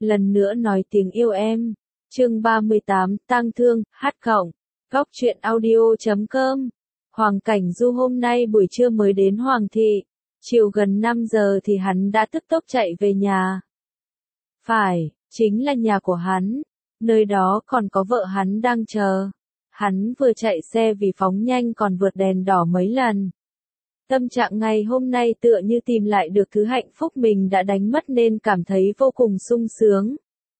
lần nữa nói tiếng yêu em. Chương 38, tang thương, hát cộng. Góc truyện audio.com. Hoàng Cảnh Du hôm nay buổi trưa mới đến Hoàng thị, chiều gần 5 giờ thì hắn đã tức tốc chạy về nhà. Phải, chính là nhà của hắn, nơi đó còn có vợ hắn đang chờ. Hắn vừa chạy xe vì phóng nhanh còn vượt đèn đỏ mấy lần. Tâm trạng ngày hôm nay tựa như tìm lại được thứ hạnh phúc mình đã đánh mất nên cảm thấy vô cùng sung sướng.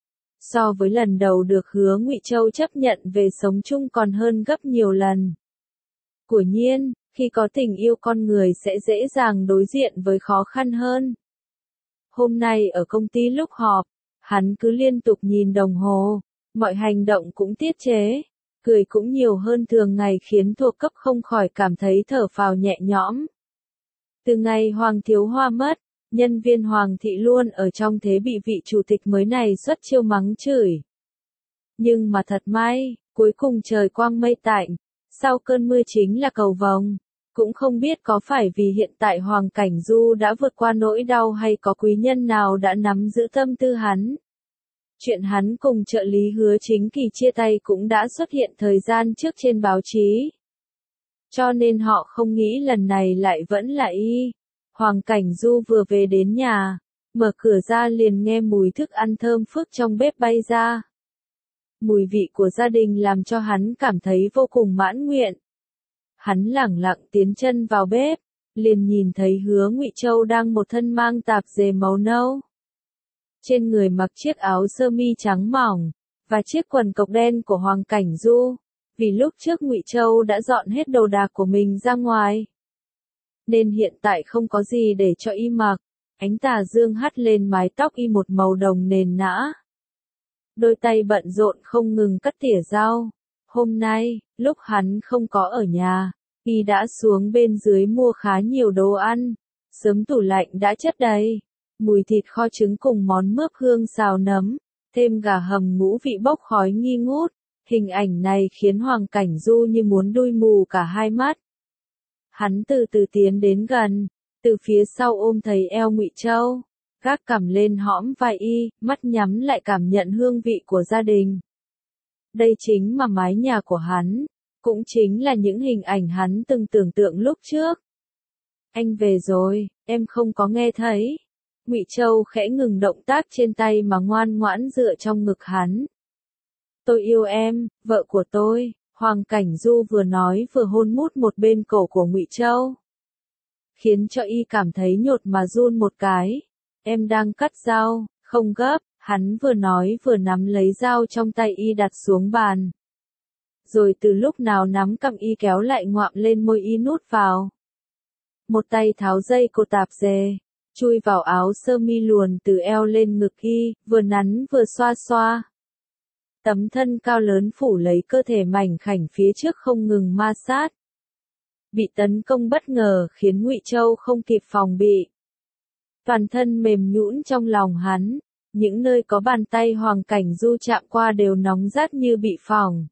So với lần đầu được Hứa Ngụy Châu chấp nhận về sống chung còn hơn gấp nhiều lần. Quả nhiên, khi có tình yêu con người sẽ dễ dàng đối diện với khó khăn hơn. Hôm nay ở công ty lúc họp, hắn cứ liên tục nhìn đồng hồ, mọi hành động cũng tiết chế, cười cũng nhiều hơn thường ngày khiến thuộc cấp không khỏi cảm thấy thở phào nhẹ nhõm. Từ ngày Hoàng Thiếu Hoa mất, nhân viên Hoàng thị luôn ở trong thế bị vị chủ tịch mới này xuất chiêu mắng chửi. Nhưng mà thật may, cuối cùng trời quang mây tạnh, sau cơn mưa chính là cầu vồng. Cũng không biết có phải vì hiện tại Hoàng Cảnh Du đã vượt qua nỗi đau hay có quý nhân nào đã nắm giữ tâm tư hắn. Chuyện hắn cùng trợ lý Hứa Chính Kỳ chia tay cũng đã xuất hiện thời gian trước trên báo chí. Cho nên họ không nghĩ lần này lại vẫn là y. Hoàng Cảnh Du vừa về đến nhà, mở cửa ra liền nghe mùi thức ăn thơm phức trong bếp bay ra. Mùi vị của gia đình làm cho hắn cảm thấy vô cùng mãn nguyện. Hắn lẳng lặng tiến chân vào bếp, liền nhìn thấy Hứa Ngụy Châu đang một thân mang tạp dề màu nâu. Trên người mặc chiếc áo sơ mi trắng mỏng, và chiếc quần cộc đen của Hoàng Cảnh Du, vì lúc trước Ngụy Châu đã dọn hết đồ đạc của mình ra ngoài. Nên hiện tại không có gì để cho y mặc, ánh tà dương hắt lên mái tóc y một màu đồng nền nã. Đôi tay bận rộn không ngừng cắt tỉa rau. Hôm nay, lúc hắn không có ở nhà, y đã xuống bên dưới mua khá nhiều đồ ăn, sớm tủ lạnh đã chất đầy. Mùi thịt kho trứng cùng món mướp hương xào nấm, thêm gà hầm ngũ vị bốc khói nghi ngút. Hình ảnh này khiến Hoàng Cảnh Du như muốn đui mù cả hai mắt. Hắn từ từ tiến đến gần, từ phía sau ôm thấy eo Ngụy Châu, gác cằm lên hõm vai y, mắt nhắm lại cảm nhận hương vị của gia đình. Đây chính là mái nhà của hắn, cũng chính là những hình ảnh hắn từng tưởng tượng lúc trước. Anh về rồi, em không có nghe thấy. Ngụy Châu khẽ ngừng động tác trên tay mà ngoan ngoãn dựa trong ngực hắn. Tôi yêu em, vợ của tôi. Hoàng Cảnh Du vừa nói vừa hôn mút một bên cổ của Ngụy Châu, khiến cho y cảm thấy nhột mà run một cái. Em đang cắt rau, không gấp. Hắn vừa nói vừa nắm lấy dao trong tay y đặt xuống bàn. Rồi từ lúc nào nắm cầm y kéo lại ngoạm lên môi y nút vào. Một tay tháo dây cột tạp dề, chui vào áo sơ mi luồn từ eo lên ngực y, vừa nắn vừa xoa xoa. Tấm thân cao lớn phủ lấy cơ thể mảnh khảnh phía trước không ngừng ma sát. Bị tấn công bất ngờ khiến Ngụy Châu không kịp phòng bị. Toàn thân mềm nhũn trong lòng hắn. Những nơi có bàn tay Hoàng Cảnh Du chạm qua đều nóng rát như bị phỏng.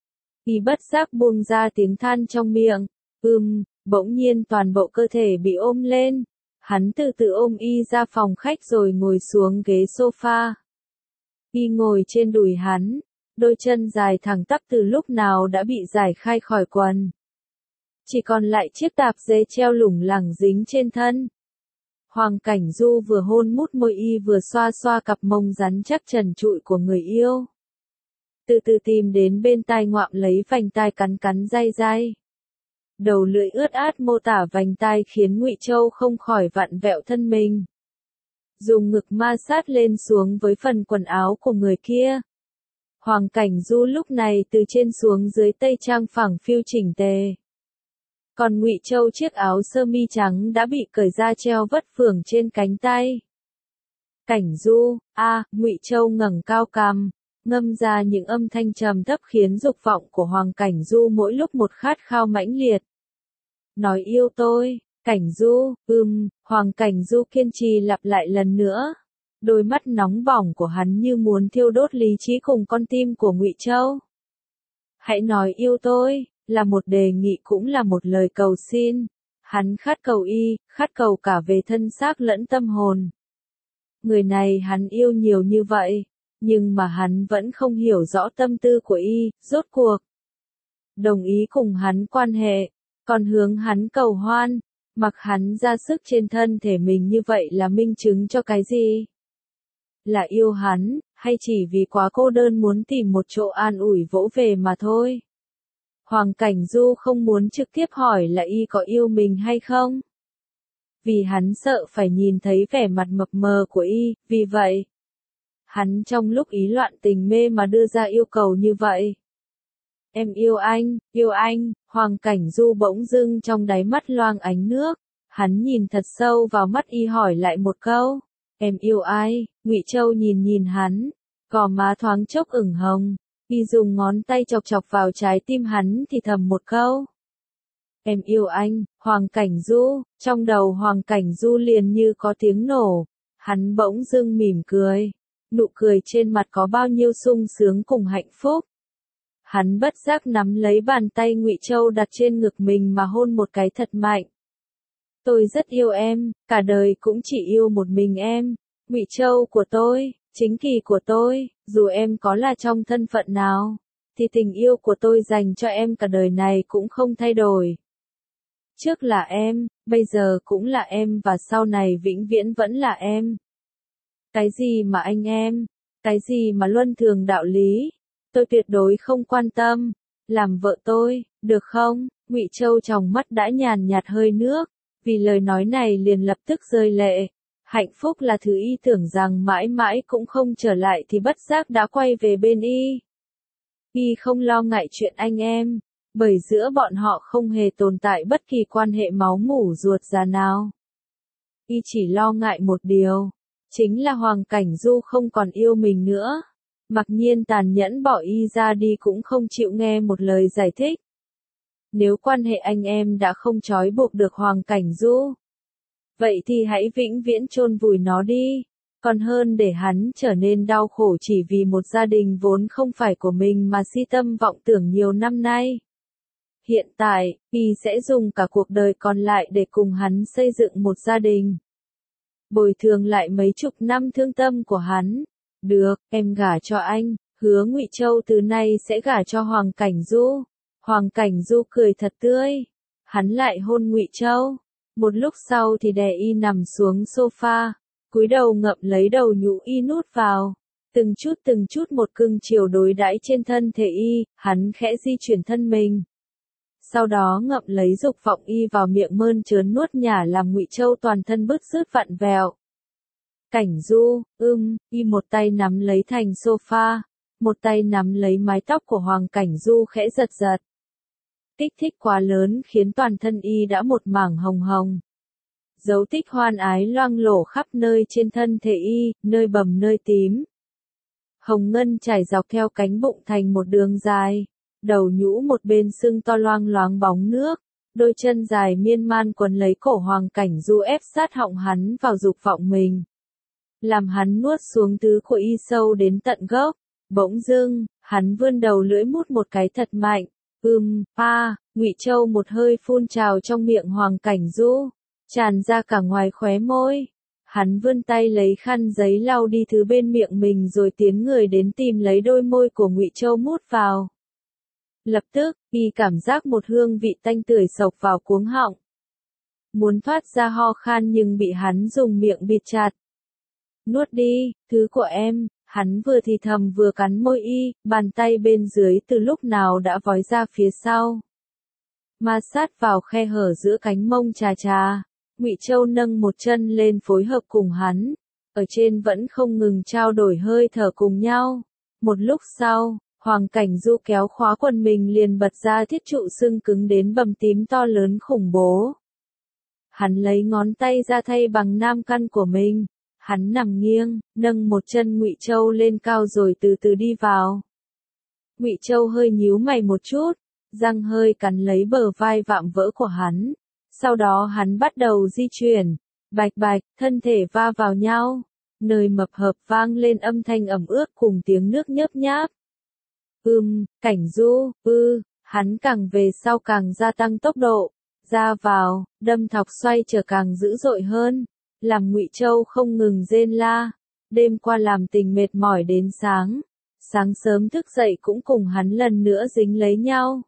Y bất giác buông ra tiếng than trong miệng. Bỗng nhiên toàn bộ cơ thể bị ôm lên. Hắn từ từ ôm y ra phòng khách rồi ngồi xuống ghế sofa. Y ngồi trên đùi hắn, đôi chân dài thẳng tắp từ lúc nào đã bị giải khai khỏi quần. Chỉ còn lại chiếc tạp dề treo lủng lẳng dính trên thân. Hoàng Cảnh Du vừa hôn mút môi y vừa xoa xoa cặp mông rắn chắc trần trụi của người yêu. Từ từ tìm đến bên tai ngoạm lấy vành tai cắn cắn day day. Đầu lưỡi ướt át mô tả vành tai khiến Ngụy Châu không khỏi vặn vẹo thân mình. Dùng ngực ma sát lên xuống với phần quần áo của người kia. Hoàng Cảnh Du lúc này từ trên xuống dưới tây trang phẳng phiu chỉnh tề. Còn Ngụy Châu chiếc áo sơ mi trắng đã bị cởi ra treo vất phưởng trên cánh tay. Cảnh Du, Ngụy Châu ngẩng cao cằm, ngâm ra những âm thanh trầm thấp khiến dục vọng của Hoàng Cảnh Du mỗi lúc một khát khao mãnh liệt. Nói yêu tôi, Cảnh Du, Hoàng Cảnh Du kiên trì lặp lại lần nữa. Đôi mắt nóng bỏng của hắn như muốn thiêu đốt lý trí cùng con tim của Ngụy Châu. Hãy nói yêu tôi, là một đề nghị cũng là một lời cầu xin. Hắn khát cầu y, khát cầu cả về thân xác lẫn tâm hồn. Người này hắn yêu nhiều như vậy, nhưng mà hắn vẫn không hiểu rõ tâm tư của y, rốt cuộc. Đồng ý cùng hắn quan hệ, còn hướng hắn cầu hoan, mặc hắn ra sức trên thân thể mình như vậy là minh chứng cho cái gì? Là yêu hắn, hay chỉ vì quá cô đơn muốn tìm một chỗ an ủi vỗ về mà thôi? Hoàng Cảnh Du không muốn trực tiếp hỏi là y có yêu mình hay không? Vì hắn sợ phải nhìn thấy vẻ mặt mập mờ của y, vì vậy, hắn trong lúc ý loạn tình mê mà đưa ra yêu cầu như vậy. Em yêu anh, Hoàng Cảnh Du bỗng dưng trong đáy mắt loang ánh nước, hắn nhìn thật sâu vào mắt y hỏi lại một câu, em yêu ai? Ngụy Châu nhìn nhìn hắn, gò má thoáng chốc ửng hồng, y dùng ngón tay chọc chọc vào trái tim hắn thì thầm một câu. Em yêu anh, Hoàng Cảnh Du, trong đầu Hoàng Cảnh Du liền như có tiếng nổ, hắn bỗng dưng mỉm cười, nụ cười trên mặt có bao nhiêu sung sướng cùng hạnh phúc. Hắn bất giác nắm lấy bàn tay Ngụy Châu đặt trên ngực mình mà hôn một cái thật mạnh. Tôi rất yêu em, cả đời cũng chỉ yêu một mình em, Ngụy Châu của tôi, chính kỳ của tôi, dù em có là trong thân phận nào, thì tình yêu của tôi dành cho em cả đời này cũng không thay đổi. Trước là em, bây giờ cũng là em và sau này vĩnh viễn vẫn là em. Cái gì mà anh em, cái gì mà luân thường đạo lý, tôi tuyệt đối không quan tâm, làm vợ tôi, được không? Ngụy Châu trong mắt đã nhàn nhạt hơi nước, vì lời nói này liền lập tức rơi lệ. Hạnh phúc là thứ y tưởng rằng mãi mãi cũng không trở lại thì bất giác đã quay về bên y. Y không lo ngại chuyện anh em, bởi giữa bọn họ không hề tồn tại bất kỳ quan hệ máu mủ ruột già nào. Y chỉ lo ngại một điều, chính là Hoàng Cảnh Du không còn yêu mình nữa. Mặc nhiên tàn nhẫn bỏ y ra đi cũng không chịu nghe một lời giải thích. Nếu quan hệ anh em đã không trói buộc được Hoàng Cảnh Du, vậy thì hãy vĩnh viễn chôn vùi nó đi, còn hơn để hắn trở nên đau khổ chỉ vì một gia đình vốn không phải của mình mà si tâm vọng tưởng nhiều năm nay. Hiện tại, y sẽ dùng cả cuộc đời còn lại để cùng hắn xây dựng một gia đình. Bồi thường lại mấy chục năm thương tâm của hắn. Được, em gả cho anh, hứa Ngụy Châu từ nay sẽ gả cho Hoàng Cảnh Du. Hoàng Cảnh Du cười thật tươi. Hắn lại hôn Ngụy Châu. Một lúc sau thì đè y nằm xuống sofa, cúi đầu ngậm lấy đầu nhũ y nút vào. Từng chút một cưng chiều đối đãi trên thân thể y, hắn khẽ di chuyển thân mình. Sau đó ngậm lấy dục vọng y vào miệng mơn trớn nuốt nhả làm Ngụy Châu toàn thân bứt rứt vặn vẹo. Cảnh Du, y một tay nắm lấy thành sofa, một tay nắm lấy mái tóc của Hoàng Cảnh Du khẽ giật giật. Kích thích quá lớn khiến toàn thân y đã một mảng hồng hồng. Dấu tích hoan ái loang lổ khắp nơi trên thân thể y, nơi bầm nơi tím. Hồng ngân trải dọc theo cánh bụng thành một đường dài, đầu nhũ một bên sưng to loang loáng bóng nước, đôi chân dài miên man quấn lấy cổ Hoàng Cảnh Du ép sát họng hắn vào dục vọng mình. Làm hắn nuốt xuống tứ của y sâu đến tận gốc. Bỗng dưng, hắn vươn đầu lưỡi mút một cái thật mạnh. Ngụy Châu một hơi phun trào trong miệng Hoàng Cảnh Du, tràn ra cả ngoài khóe môi. Hắn vươn tay lấy khăn giấy lau đi thứ bên miệng mình rồi tiến người đến tìm lấy đôi môi của Ngụy Châu mút vào. Lập tức, y cảm giác một hương vị tanh tưởi xộc vào cuống họng. Muốn thoát ra ho khan nhưng bị hắn dùng miệng bịt chặt. Nuốt đi, thứ của em, hắn vừa thì thầm vừa cắn môi y, bàn tay bên dưới từ lúc nào đã vói ra phía sau. Ma sát vào khe hở giữa cánh mông trà trà, Ngụy Châu nâng một chân lên phối hợp cùng hắn, ở trên vẫn không ngừng trao đổi hơi thở cùng nhau. Một lúc sau, Hoàng Cảnh Du kéo khóa quần mình liền bật ra thiết trụ sưng cứng đến bầm tím to lớn khủng bố. Hắn lấy ngón tay ra thay bằng nam căn của mình. Hắn nằm nghiêng, nâng một chân Ngụy Châu lên cao rồi từ từ đi vào. Ngụy Châu hơi nhíu mày một chút, răng hơi cắn lấy bờ vai vạm vỡ của hắn. Sau đó hắn bắt đầu di chuyển, bạch bạch, thân thể va vào nhau, nơi mập hợp vang lên âm thanh ẩm ướt cùng tiếng nước nhớp nháp. Cảnh Du, hắn càng về sau càng gia tăng tốc độ, ra vào, đâm thọc xoay trở càng dữ dội hơn. làm Ngụy Châu không ngừng rên la. Đêm qua làm tình mệt mỏi đến sáng. Sáng sớm thức dậy cũng cùng hắn lần nữa dính lấy nhau.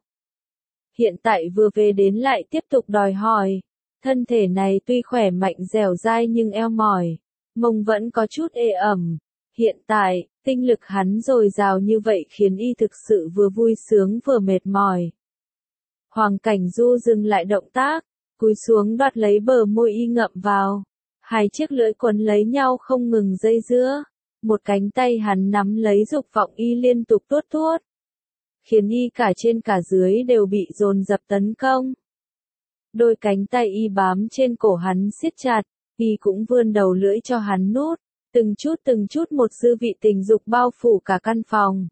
Hiện tại vừa về đến lại tiếp tục đòi hỏi. Thân thể này tuy khỏe mạnh dẻo dai nhưng eo mỏi. Mông vẫn có chút ê ẩm. Hiện tại, tinh lực hắn dồi dào như vậy khiến y thực sự vừa vui sướng vừa mệt mỏi. Hoàng Cảnh Du dừng lại động tác, cúi xuống đoạt lấy bờ môi y ngậm vào. Hai chiếc lưỡi quấn lấy nhau không ngừng dây dưa. Một cánh tay hắn nắm lấy dục vọng y liên tục tuốt tuốt. Khiến y cả trên cả dưới đều bị dồn dập tấn công. Đôi cánh tay y bám trên cổ hắn siết chặt, y cũng vươn đầu lưỡi cho hắn nuốt. Từng chút một dư vị tình dục bao phủ cả căn phòng.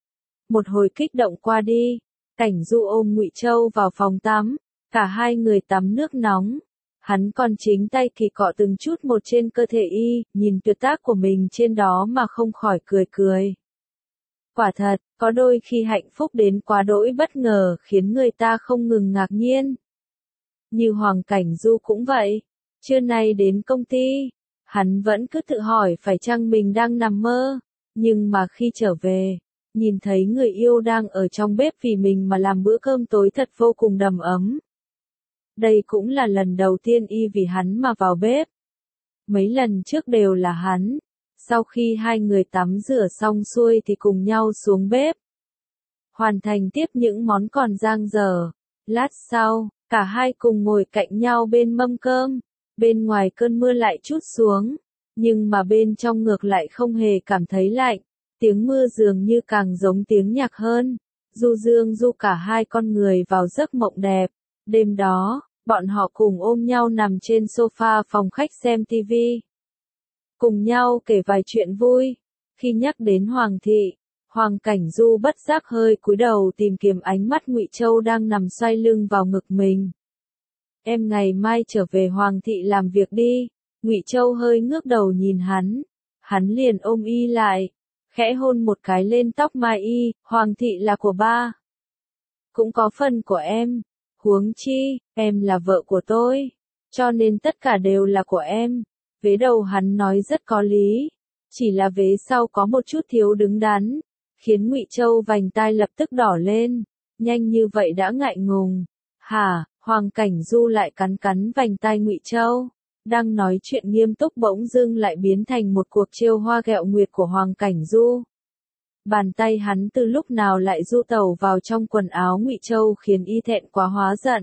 Một hồi kích động qua đi, Cảnh Du ôm Ngụy Châu vào phòng tắm, cả hai người tắm nước nóng. Hắn còn chính tay kỳ cọ từng chút một trên cơ thể y, nhìn tuyệt tác của mình trên đó mà không khỏi cười cười. Quả thật, có đôi khi hạnh phúc đến quá đỗi bất ngờ khiến người ta không ngừng ngạc nhiên. Như Hoàng Cảnh Du cũng vậy, trưa nay đến công ty, hắn vẫn cứ tự hỏi phải chăng mình đang nằm mơ, nhưng mà khi trở về, nhìn thấy người yêu đang ở trong bếp vì mình mà làm bữa cơm tối thật vô cùng đầm ấm. Đây cũng là lần đầu tiên y vì hắn mà vào bếp. Mấy lần trước đều là hắn. Sau khi hai người tắm rửa xong xuôi thì cùng nhau xuống bếp. Hoàn thành tiếp những món còn dang dở. Lát sau, cả hai cùng ngồi cạnh nhau bên mâm cơm. Bên ngoài cơn mưa lại trút xuống. Nhưng mà bên trong ngược lại không hề cảm thấy lạnh. Tiếng mưa dường như càng giống tiếng nhạc hơn. Du dương du cả hai con người vào giấc mộng đẹp. Đêm đó, bọn họ cùng ôm nhau nằm trên sofa phòng khách xem TV. Cùng nhau kể vài chuyện vui. Khi nhắc đến Hoàng thị, Hoàng Cảnh Du bất giác hơi cúi đầu tìm kiếm ánh mắt Ngụy Châu đang nằm xoay lưng vào ngực mình. Em ngày mai trở về Hoàng thị làm việc đi. Ngụy Châu hơi ngước đầu nhìn hắn. Hắn liền ôm y lại, khẽ hôn một cái lên tóc mai y. Hoàng thị là của ba. Cũng có phần của em. Huống chi, em là vợ của tôi. Cho nên tất cả đều là của em. Vế đầu hắn nói rất có lý. Chỉ là vế sau có một chút thiếu đứng đắn. Khiến Ngụy Châu vành tai lập tức đỏ lên. Nhanh như vậy đã ngại ngùng. Hả, Hoàng Cảnh Du lại cắn cắn vành tai Ngụy Châu. Đang nói chuyện nghiêm túc bỗng dưng lại biến thành một cuộc trêu hoa ghẹo nguyệt của Hoàng Cảnh Du. Bàn tay hắn từ lúc nào lại du tẩu vào trong quần áo Ngụy Châu khiến y thẹn quá hóa giận.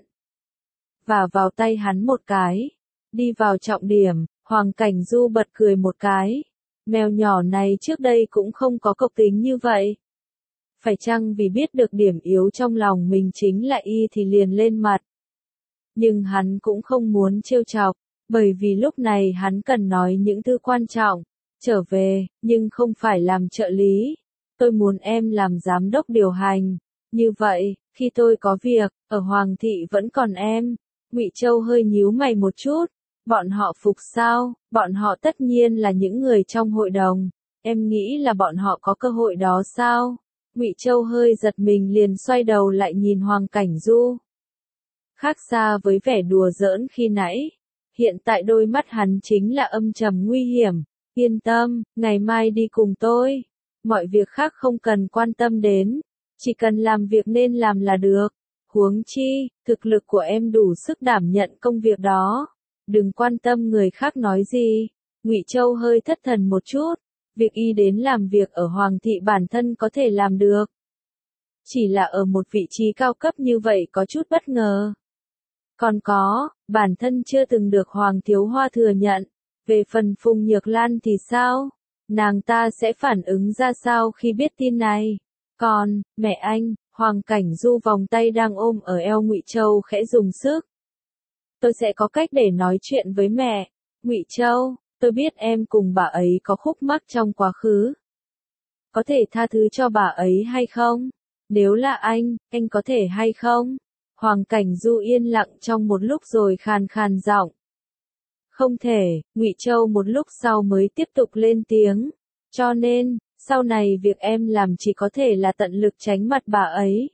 Và vào tay hắn một cái. Đi vào trọng điểm, Hoàng Cảnh Du bật cười một cái. Mèo nhỏ này trước đây cũng không có cộc tính như vậy. Phải chăng vì biết được điểm yếu trong lòng mình chính là y thì liền lên mặt. Nhưng hắn cũng không muốn trêu chọc, bởi vì lúc này hắn cần nói những thứ quan trọng. Trở về, nhưng không phải làm trợ lý. Tôi muốn em làm giám đốc điều hành. Như vậy, khi tôi có việc, ở Hoàng thị vẫn còn em. Ngụy Châu hơi nhíu mày một chút. Bọn họ phục sao? Bọn họ tất nhiên là những người trong hội đồng. Em nghĩ là bọn họ có cơ hội đó sao? Ngụy Châu hơi giật mình liền xoay đầu lại nhìn Hoàng Cảnh Du. Khác xa với vẻ đùa giỡn khi nãy. Hiện tại đôi mắt hắn chính là âm trầm nguy hiểm. Yên tâm, ngày mai đi cùng tôi. Mọi việc khác không cần quan tâm đến. Chỉ cần làm việc nên làm là được. Huống chi, thực lực của em đủ sức đảm nhận công việc đó. Đừng quan tâm người khác nói gì. Ngụy Châu hơi thất thần một chút. Việc y đến làm việc ở Hoàng thị bản thân có thể làm được. Chỉ là ở một vị trí cao cấp như vậy có chút bất ngờ. Còn có, bản thân chưa từng được Hoàng Thiếu Hoa thừa nhận. Về phần Phùng Nhược Lan thì sao? Nàng ta sẽ phản ứng ra sao khi biết tin này? Còn, mẹ anh, Hoàng Cảnh Du vòng tay đang ôm ở eo Ngụy Châu khẽ dùng sức. Tôi sẽ có cách để nói chuyện với mẹ. Ngụy Châu, tôi biết em cùng bà ấy có khúc mắc trong quá khứ. Có thể tha thứ cho bà ấy hay không? Nếu là anh có thể hay không? Hoàng Cảnh Du yên lặng trong một lúc rồi khàn khàn giọng. Không thể, Ngụy Châu một lúc sau mới tiếp tục lên tiếng. Cho nên, sau này việc em làm chỉ có thể là tận lực tránh mặt bà ấy.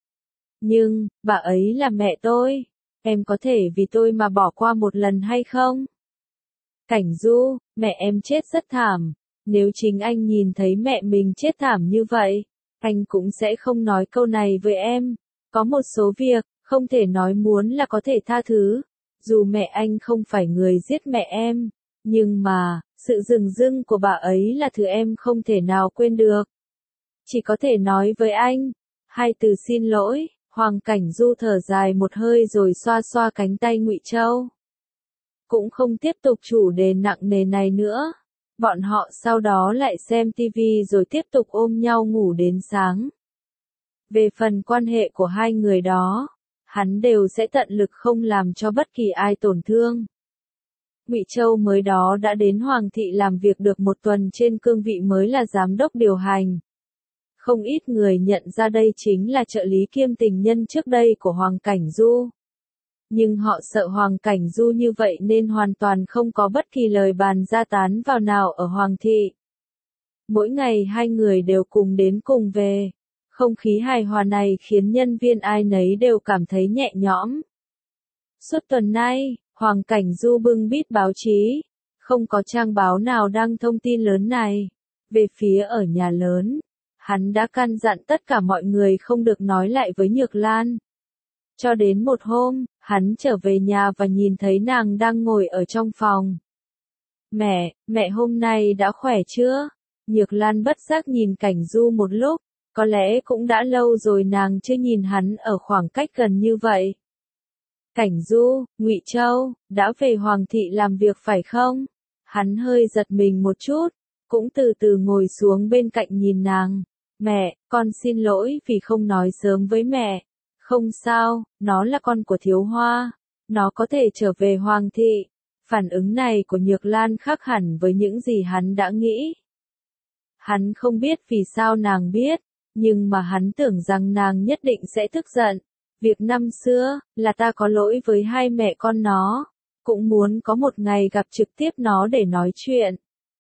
Nhưng, bà ấy là mẹ tôi. Em có thể vì tôi mà bỏ qua một lần hay không? Cảnh Du, mẹ em chết rất thảm. Nếu chính anh nhìn thấy mẹ mình chết thảm như vậy, anh cũng sẽ không nói câu này với em. Có một số việc, không thể nói muốn là có thể tha thứ. Dù mẹ anh không phải người giết mẹ em, nhưng mà, sự dửng dưng của bà ấy là thứ em không thể nào quên được. Chỉ có thể nói với anh, hai từ xin lỗi. Hoàng Cảnh Du thở dài một hơi rồi xoa xoa cánh tay Ngụy Châu. Cũng không tiếp tục chủ đề nặng nề này nữa. Bọn họ sau đó lại xem tivi rồi tiếp tục ôm nhau ngủ đến sáng. Về phần quan hệ của hai người đó, hắn đều sẽ tận lực không làm cho bất kỳ ai tổn thương. Ngụy Châu mới đó đã đến Hoàng thị làm việc được một tuần trên cương vị mới là giám đốc điều hành. Không ít người nhận ra đây chính là trợ lý kiêm tình nhân trước đây của Hoàng Cảnh Du. Nhưng họ sợ Hoàng Cảnh Du như vậy nên hoàn toàn không có bất kỳ lời bàn ra tán vào nào ở Hoàng thị. Mỗi ngày hai người đều cùng đến cùng về. Không khí hài hòa này khiến nhân viên ai nấy đều cảm thấy nhẹ nhõm. Suốt tuần nay, Hoàng Cảnh Du bưng bít báo chí. Không có trang báo nào đăng thông tin lớn này. Về phía ở nhà lớn, hắn đã căn dặn tất cả mọi người không được nói lại với Nhược Lan. Cho đến một hôm, hắn trở về nhà và nhìn thấy nàng đang ngồi ở trong phòng. Mẹ hôm nay đã khỏe chưa? Nhược Lan bất giác nhìn Cảnh Du một lúc, có lẽ cũng đã lâu rồi nàng chưa nhìn hắn ở khoảng cách gần như vậy. Cảnh Du, Ngụy Châu, đã về Hoàng thị làm việc phải không? Hắn hơi giật mình một chút, cũng từ từ ngồi xuống bên cạnh nhìn nàng. Mẹ, con xin lỗi vì không nói sớm với mẹ. Không sao, nó là con của Thiếu Hoa. Nó có thể trở về Hoàng thị. Phản ứng này của Nhược Lan khác hẳn với những gì hắn đã nghĩ. Hắn không biết vì sao nàng biết, nhưng mà hắn tưởng rằng nàng nhất định sẽ tức giận. Việc năm xưa, là ta có lỗi với hai mẹ con nó. Cũng muốn có một ngày gặp trực tiếp nó để nói chuyện.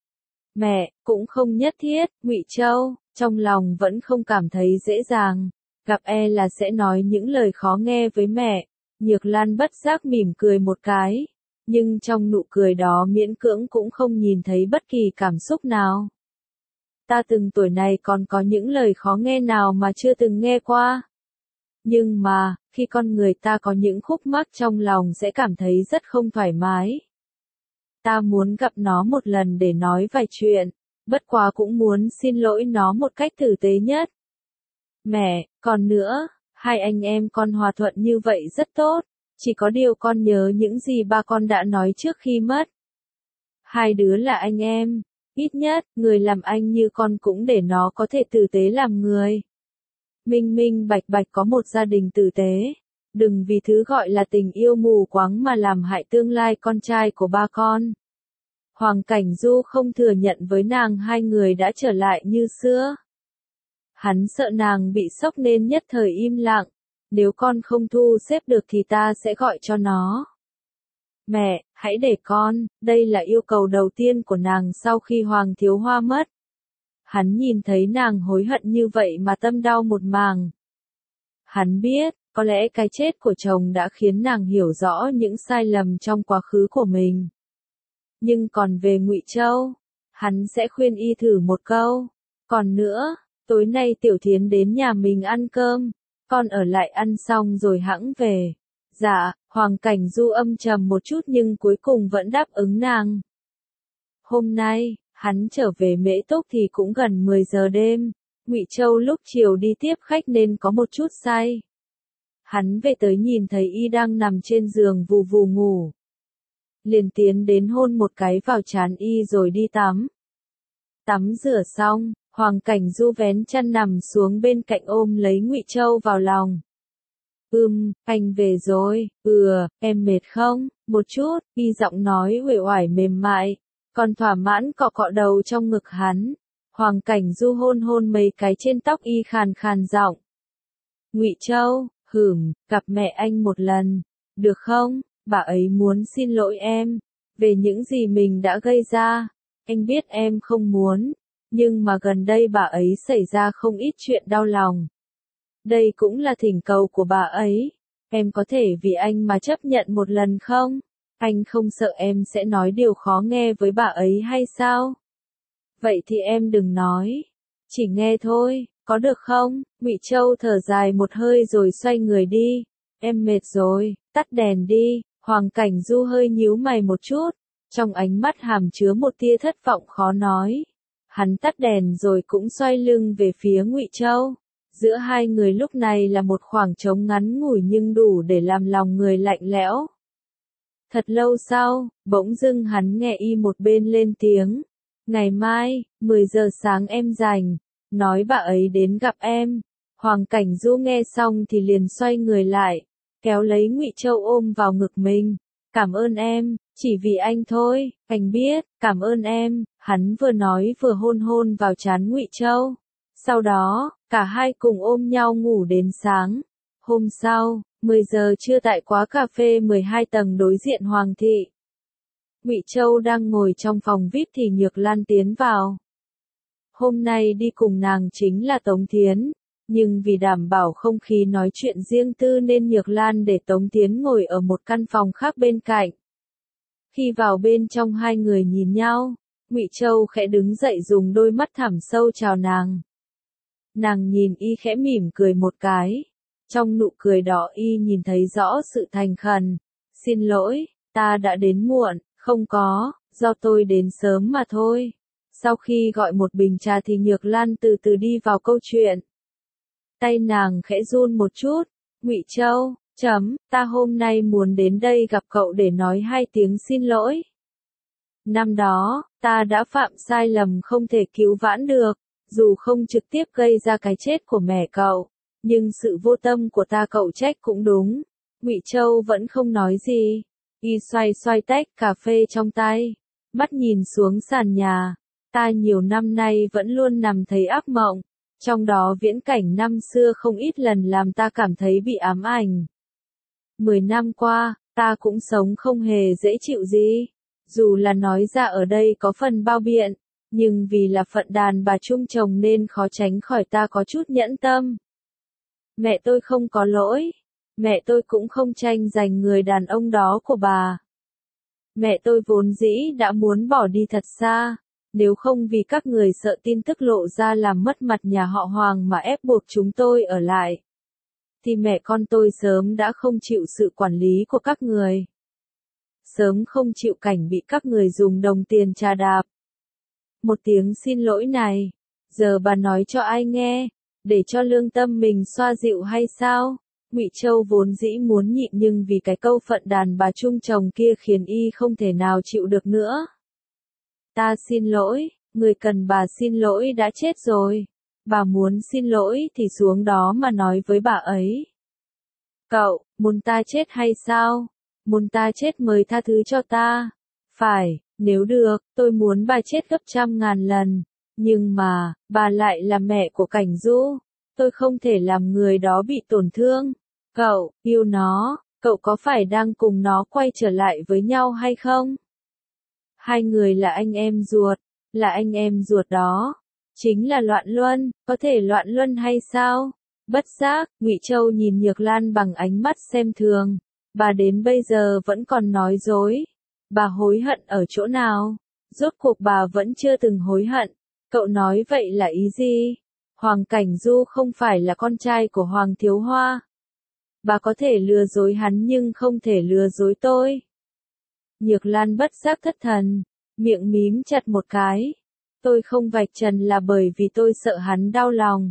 Mẹ, cũng không nhất thiết, Ngụy Châu, trong lòng vẫn không cảm thấy dễ dàng. Gặp là sẽ nói những lời khó nghe với mẹ. Nhược Lan bất giác mỉm cười một cái. Nhưng trong nụ cười đó miễn cưỡng cũng không nhìn thấy bất kỳ cảm xúc nào. Ta từng tuổi này còn có những lời khó nghe nào mà chưa từng nghe qua. Nhưng mà, khi con người ta có những khúc mắc trong lòng sẽ cảm thấy rất không thoải mái. Ta muốn gặp nó một lần để nói vài chuyện, bất quá cũng muốn xin lỗi nó một cách tử tế nhất. Mẹ, còn nữa, hai anh em con hòa thuận như vậy rất tốt, chỉ có điều con nhớ những gì ba con đã nói trước khi mất. Hai đứa là anh em, ít nhất, người làm anh như con cũng để nó có thể tử tế làm người. Minh minh bạch bạch có một gia đình tử tế, đừng vì thứ gọi là tình yêu mù quáng mà làm hại tương lai con trai của ba con. Hoàng Cảnh Du không thừa nhận với nàng hai người đã trở lại như xưa. Hắn sợ nàng bị sốc nên nhất thời im lặng. Nếu con không thu xếp được thì ta sẽ gọi cho nó. Mẹ, hãy để con, đây là yêu cầu đầu tiên của nàng sau khi Hoàng Thiếu Hoa mất. Hắn nhìn thấy nàng hối hận như vậy mà tâm đau một màng. Hắn biết, có lẽ cái chết của chồng đã khiến nàng hiểu rõ những sai lầm trong quá khứ của mình. Nhưng còn về Ngụy Châu, hắn sẽ khuyên y thử một câu. Còn nữa, tối nay Tiểu Thiến đến nhà mình ăn cơm, con ở lại ăn xong rồi hẵng về. Dạ, Hoàng Cảnh Du âm trầm một chút nhưng cuối cùng vẫn đáp ứng nàng. Hôm nay, hắn trở về Mễ Túc thì cũng gần 10 giờ đêm. Ngụy Châu lúc chiều đi tiếp khách nên có một chút say. Hắn về tới nhìn thấy y đang nằm trên giường vù vù ngủ. Liền tiến đến hôn một cái vào trán y rồi đi tắm. Tắm rửa xong, Hoàng Cảnh Du vén chăn nằm xuống bên cạnh ôm lấy Ngụy Châu vào lòng. Anh về rồi, em mệt không? Một chút, y giọng nói uể oải mềm mại, còn thỏa mãn cọ cọ đầu trong ngực hắn. Hoàng Cảnh Du hôn hôn mấy cái trên tóc y khàn khàn giọng. Ngụy Châu, gặp mẹ anh một lần, được không? Bà ấy muốn xin lỗi em, về những gì mình đã gây ra. Anh biết em không muốn, nhưng mà gần đây bà ấy xảy ra không ít chuyện đau lòng. Đây cũng là thỉnh cầu của bà ấy, em có thể vì anh mà chấp nhận một lần không? Anh không sợ em sẽ nói điều khó nghe với bà ấy hay sao? Vậy thì em đừng nói. Chỉ nghe thôi, có được không? Ngụy Châu thở dài một hơi rồi xoay người đi. Em mệt rồi, tắt đèn đi. Hoàng Cảnh Du hơi nhíu mày một chút. Trong ánh mắt hàm chứa một tia thất vọng khó nói. Hắn tắt đèn rồi cũng xoay lưng về phía Ngụy Châu. Giữa hai người lúc này là một khoảng trống ngắn ngủi nhưng đủ để làm lòng người lạnh lẽo. Thật lâu sau, bỗng dưng hắn nghe y một bên lên tiếng. Ngày mai, 10 giờ sáng em rảnh, nói bà ấy đến gặp em. Hoàng Cảnh Du nghe xong thì liền xoay người lại, kéo lấy Ngụy Châu ôm vào ngực mình. Cảm ơn em, chỉ vì anh thôi, anh biết, cảm ơn em, hắn vừa nói vừa hôn hôn vào trán Ngụy Châu. Sau đó, cả hai cùng ôm nhau ngủ đến sáng. Hôm sau, 10 giờ trưa tại quán cà phê 12 tầng đối diện Hoàng thị. Ngụy Châu đang ngồi trong phòng VIP thì Nhược Lan tiến vào. Hôm nay đi cùng nàng chính là Tống Thiến, nhưng vì đảm bảo không khí nói chuyện riêng tư nên Nhược Lan để Tống Thiến ngồi ở một căn phòng khác bên cạnh. Khi vào bên trong hai người nhìn nhau, Ngụy Châu khẽ đứng dậy dùng đôi mắt thẳm sâu chào nàng. Nàng nhìn y khẽ mỉm cười một cái. Trong nụ cười đó y nhìn thấy rõ sự thành khẩn. Xin lỗi, ta đã đến muộn, không có, do tôi đến sớm mà thôi. Sau khi gọi một bình trà thì Nhược Lan từ từ đi vào câu chuyện. Tay nàng khẽ run một chút. Ngụy Châu, ta hôm nay muốn đến đây gặp cậu để nói hai tiếng xin lỗi. Năm đó, ta đã phạm sai lầm không thể cứu vãn được, dù không trực tiếp gây ra cái chết của mẹ cậu, nhưng sự vô tâm của ta cậu trách cũng đúng. Ngụy Châu vẫn không nói gì, y xoay xoay tách cà phê trong tay, mắt nhìn xuống sàn nhà. Ta nhiều năm nay vẫn luôn nằm thấy ác mộng, trong đó viễn cảnh năm xưa không ít lần làm ta cảm thấy bị ám ảnh. 10 năm qua, ta cũng sống không hề dễ chịu gì. Dù là nói ra ở đây có phần bao biện, nhưng vì là phận đàn bà chung chồng nên khó tránh khỏi ta có chút nhẫn tâm. Mẹ tôi không có lỗi, mẹ tôi cũng không tranh giành người đàn ông đó của bà. Mẹ tôi vốn dĩ đã muốn bỏ đi thật xa, nếu không vì các người sợ tin tức lộ ra làm mất mặt nhà họ Hoàng mà ép buộc chúng tôi ở lại, thì mẹ con tôi sớm đã không chịu sự quản lý của các người. Sớm không chịu cảnh bị các người dùng đồng tiền trà đạp. Một tiếng xin lỗi này, giờ bà nói cho ai nghe, để cho lương tâm mình xoa dịu hay sao? Ngụy Châu vốn dĩ muốn nhịn nhưng vì cái câu phận đàn bà chung chồng kia khiến y không thể nào chịu được nữa. Ta xin lỗi, người cần bà xin lỗi đã chết rồi. Bà muốn xin lỗi thì xuống đó mà nói với bà ấy. Cậu, muốn ta chết hay sao? Muốn ta chết mới tha thứ cho ta. Phải, nếu được, tôi muốn bà chết gấp 100.000 lần. Nhưng mà, bà lại là mẹ của Cảnh Du. Tôi không thể làm người đó bị tổn thương. Cậu, yêu nó, cậu có phải đang cùng nó quay trở lại với nhau hay không? Hai người là anh em ruột, là anh em ruột đó. Chính là loạn luân, có thể loạn luân hay sao? Bất giác, Ngụy Châu nhìn Nhược Lan bằng ánh mắt xem thường. Bà đến bây giờ vẫn còn nói dối. Bà hối hận ở chỗ nào? Rốt cuộc bà vẫn chưa từng hối hận. Cậu nói vậy là ý gì? Hoàng Cảnh Du không phải là con trai của Hoàng Thiếu Hoa. Bà có thể lừa dối hắn nhưng không thể lừa dối tôi. Nhược Lan bất giác thất thần, miệng mím chặt một cái. Tôi không vạch trần là bởi vì tôi sợ hắn đau lòng.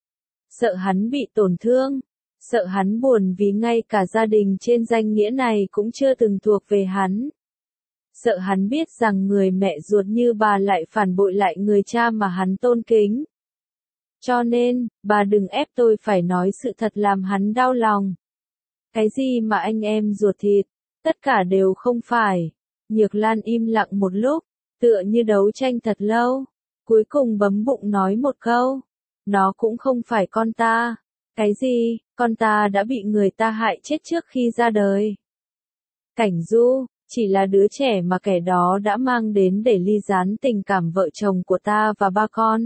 Sợ hắn bị tổn thương. Sợ hắn buồn vì ngay cả gia đình trên danh nghĩa này cũng chưa từng thuộc về hắn. Sợ hắn biết rằng người mẹ ruột như bà lại phản bội lại người cha mà hắn tôn kính. Cho nên, bà đừng ép tôi phải nói sự thật làm hắn đau lòng. Cái gì mà anh em ruột thịt, tất cả đều không phải. Nhược Lan im lặng một lúc, tựa như đấu tranh thật lâu. Cuối cùng bấm bụng nói một câu. Nó cũng không phải con ta. Cái gì, con ta đã bị người ta hại chết trước khi ra đời. Cảnh Du, chỉ là đứa trẻ mà kẻ đó đã mang đến để ly gián tình cảm vợ chồng của ta và ba con.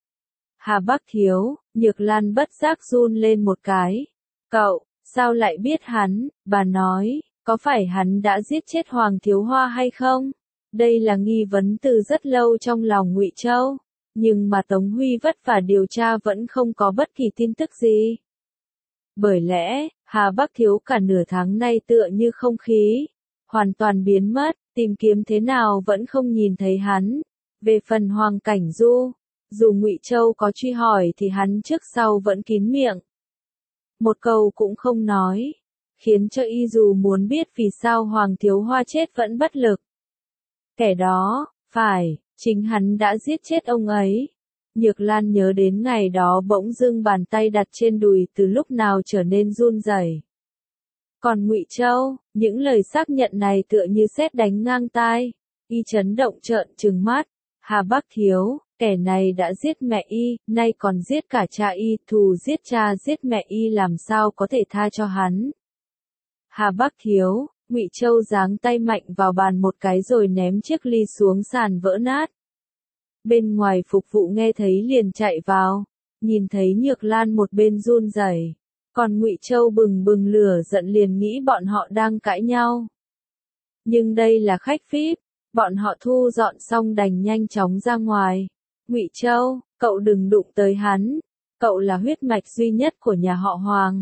Hà Bắc Thiếu, Nhược Lan bất giác run lên một cái. Cậu, sao lại biết hắn? Bà nói, Có phải hắn đã giết chết Hoàng Thiếu Hoa hay không? Đây là nghi vấn từ rất lâu trong lòng Ngụy Châu, nhưng mà Tống Huy vất vả điều tra vẫn không có bất kỳ tin tức gì. Bởi lẽ, Hà Bắc Thiếu cả nửa tháng nay tựa như không khí, hoàn toàn biến mất, tìm kiếm thế nào vẫn không nhìn thấy hắn. Về phần Hoàng Cảnh Du, dù Ngụy Châu có truy hỏi thì hắn trước sau vẫn kín miệng. Một câu cũng không nói, khiến cho y dù muốn biết vì sao Hoàng Thiếu Hoa chết vẫn bất lực. Kẻ đó, phải, chính hắn đã giết chết ông ấy. Nhược Lan nhớ đến ngày đó bỗng dưng bàn tay đặt trên đùi từ lúc nào trở nên run rẩy. Còn Ngụy Châu, những lời xác nhận này tựa như sét đánh ngang tai, y chấn động trợn trừng mắt. Hà Bắc Thiếu, kẻ này đã giết mẹ y, nay còn giết cả cha y, thù giết cha giết mẹ y làm sao có thể tha cho hắn. Hà Bắc Thiếu, Ngụy Châu giáng tay mạnh vào bàn một cái rồi ném chiếc ly xuống sàn vỡ nát. Bên ngoài phục vụ nghe thấy liền chạy vào, nhìn thấy Nhược Lan một bên run rẩy, còn Ngụy Châu bừng bừng lửa giận liền nghĩ bọn họ đang cãi nhau. Nhưng đây là khách VIP, bọn họ thu dọn xong đành nhanh chóng ra ngoài. Ngụy Châu, cậu đừng đụng tới hắn, cậu là huyết mạch duy nhất của nhà họ Hoàng.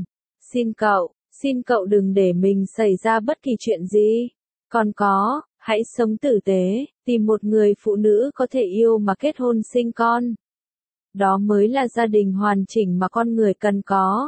Xin cậu đừng để mình xảy ra bất kỳ chuyện gì. Còn có, hãy sống tử tế, tìm một người phụ nữ có thể yêu mà kết hôn sinh con. Đó mới là gia đình hoàn chỉnh mà con người cần có.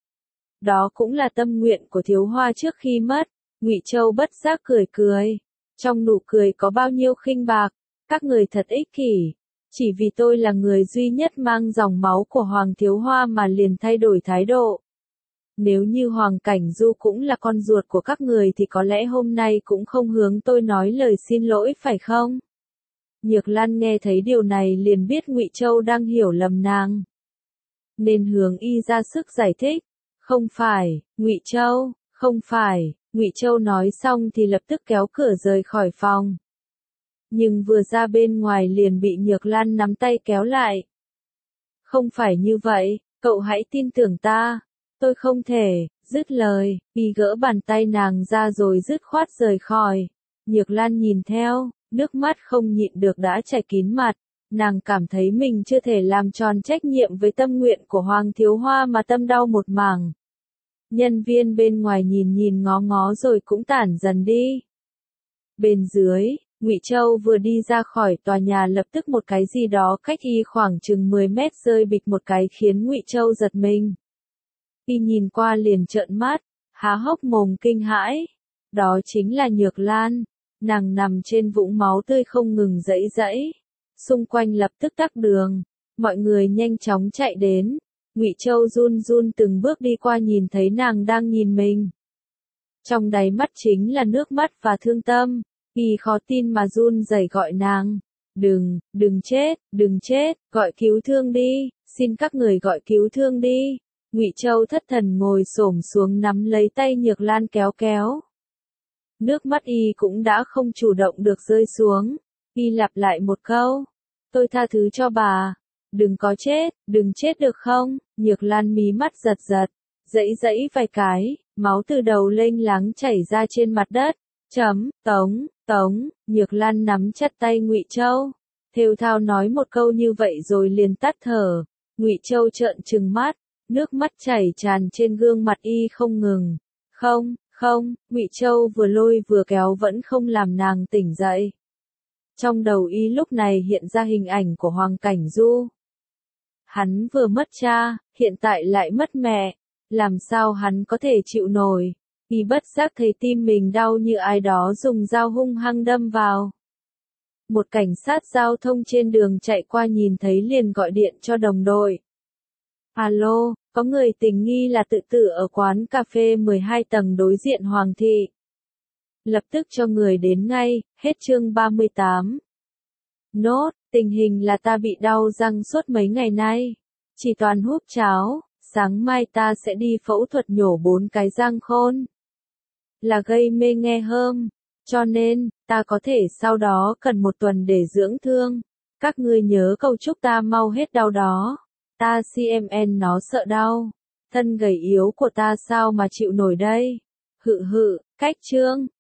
Đó cũng là tâm nguyện của Thiếu Hoa trước khi mất. Ngụy Châu bất giác cười cười. Trong nụ cười có bao nhiêu khinh bạc. Các người thật ích kỷ. Chỉ vì tôi là người duy nhất mang dòng máu của Hoàng Thiếu Hoa mà liền thay đổi thái độ. Nếu như Hoàng Cảnh Du cũng là con ruột của các người thì có lẽ hôm nay cũng không hướng tôi nói lời xin lỗi phải không? Nhược Lan nghe thấy điều này liền biết Ngụy Châu đang hiểu lầm nàng. Nên hướng y ra sức giải thích. Không phải, Ngụy Châu, không phải. Ngụy Châu nói xong thì lập tức kéo cửa rời khỏi phòng. Nhưng vừa ra bên ngoài liền bị Nhược Lan nắm tay kéo lại. Không phải như vậy, cậu hãy tin tưởng ta. Tôi không thể, dứt lời, y gỡ bàn tay nàng ra rồi dứt khoát rời khỏi. Nhược Lan nhìn theo, nước mắt không nhịn được đã chảy kín mặt. Nàng cảm thấy mình chưa thể làm tròn trách nhiệm với tâm nguyện của Hoàng Thiếu Hoa mà tâm đau một mảng. Nhân viên bên ngoài nhìn nhìn ngó ngó rồi cũng tản dần đi. Bên dưới, Ngụy Châu vừa đi ra khỏi tòa nhà lập tức một cái gì đó cách y khoảng chừng 10 mét rơi bịch một cái khiến Ngụy Châu giật mình. Y nhìn qua liền trợn mắt, há hốc mồm kinh hãi. Đó chính là Nhược Lan. Nàng nằm trên vũng máu tươi không ngừng giãy giãy. Xung quanh lập tức tắc đường. Mọi người nhanh chóng chạy đến. Ngụy Châu run run từng bước đi qua nhìn thấy nàng đang nhìn mình. Trong đáy mắt chính là nước mắt và thương tâm. Y khó tin mà run rẩy gọi nàng. Đừng chết, gọi cứu thương đi, xin các người gọi cứu thương đi. Ngụy Châu thất thần ngồi xổm xuống nắm lấy tay Nhược Lan kéo kéo. Nước mắt y cũng đã không chủ động được rơi xuống. Y lặp lại một câu. Tôi tha thứ cho bà. Đừng chết được không? Nhược Lan mí mắt giật giật, giãy vài cái, máu từ đầu lênh láng chảy ra trên mặt đất. Tống, Nhược Lan nắm chặt tay Ngụy Châu. Thều thào nói một câu như vậy rồi liền tắt thở. Ngụy Châu trợn trừng mắt, nước mắt chảy tràn trên gương mặt y không ngừng. Không, Ngụy Châu vừa lôi vừa kéo vẫn không làm nàng tỉnh dậy. Trong đầu y lúc này hiện ra hình ảnh của Hoàng Cảnh Du. Hắn vừa mất cha, hiện tại lại mất mẹ. Làm sao hắn có thể chịu nổi? Y bất giác thấy tim mình đau như ai đó dùng dao hung hăng đâm vào. Một cảnh sát giao thông trên đường chạy qua nhìn thấy liền gọi điện cho đồng đội. Alo, có người tình nghi là tự tử ở quán cà phê 12 tầng đối diện Hoàng thị. Lập tức cho người đến ngay, hết chương 38. Nốt, tình hình là ta bị đau răng suốt mấy ngày nay. Chỉ toàn húp cháo, sáng mai ta sẽ đi phẫu thuật nhổ 4 cái răng khôn. Là gây mê nghe hơm, cho nên, ta có thể sau đó cần 1 tuần để dưỡng thương. Các ngươi nhớ cầu chúc ta mau hết đau đó. Ta CMN nó sợ đau. Thân gầy yếu của ta sao mà chịu nổi đây. Hự hự, cách chương.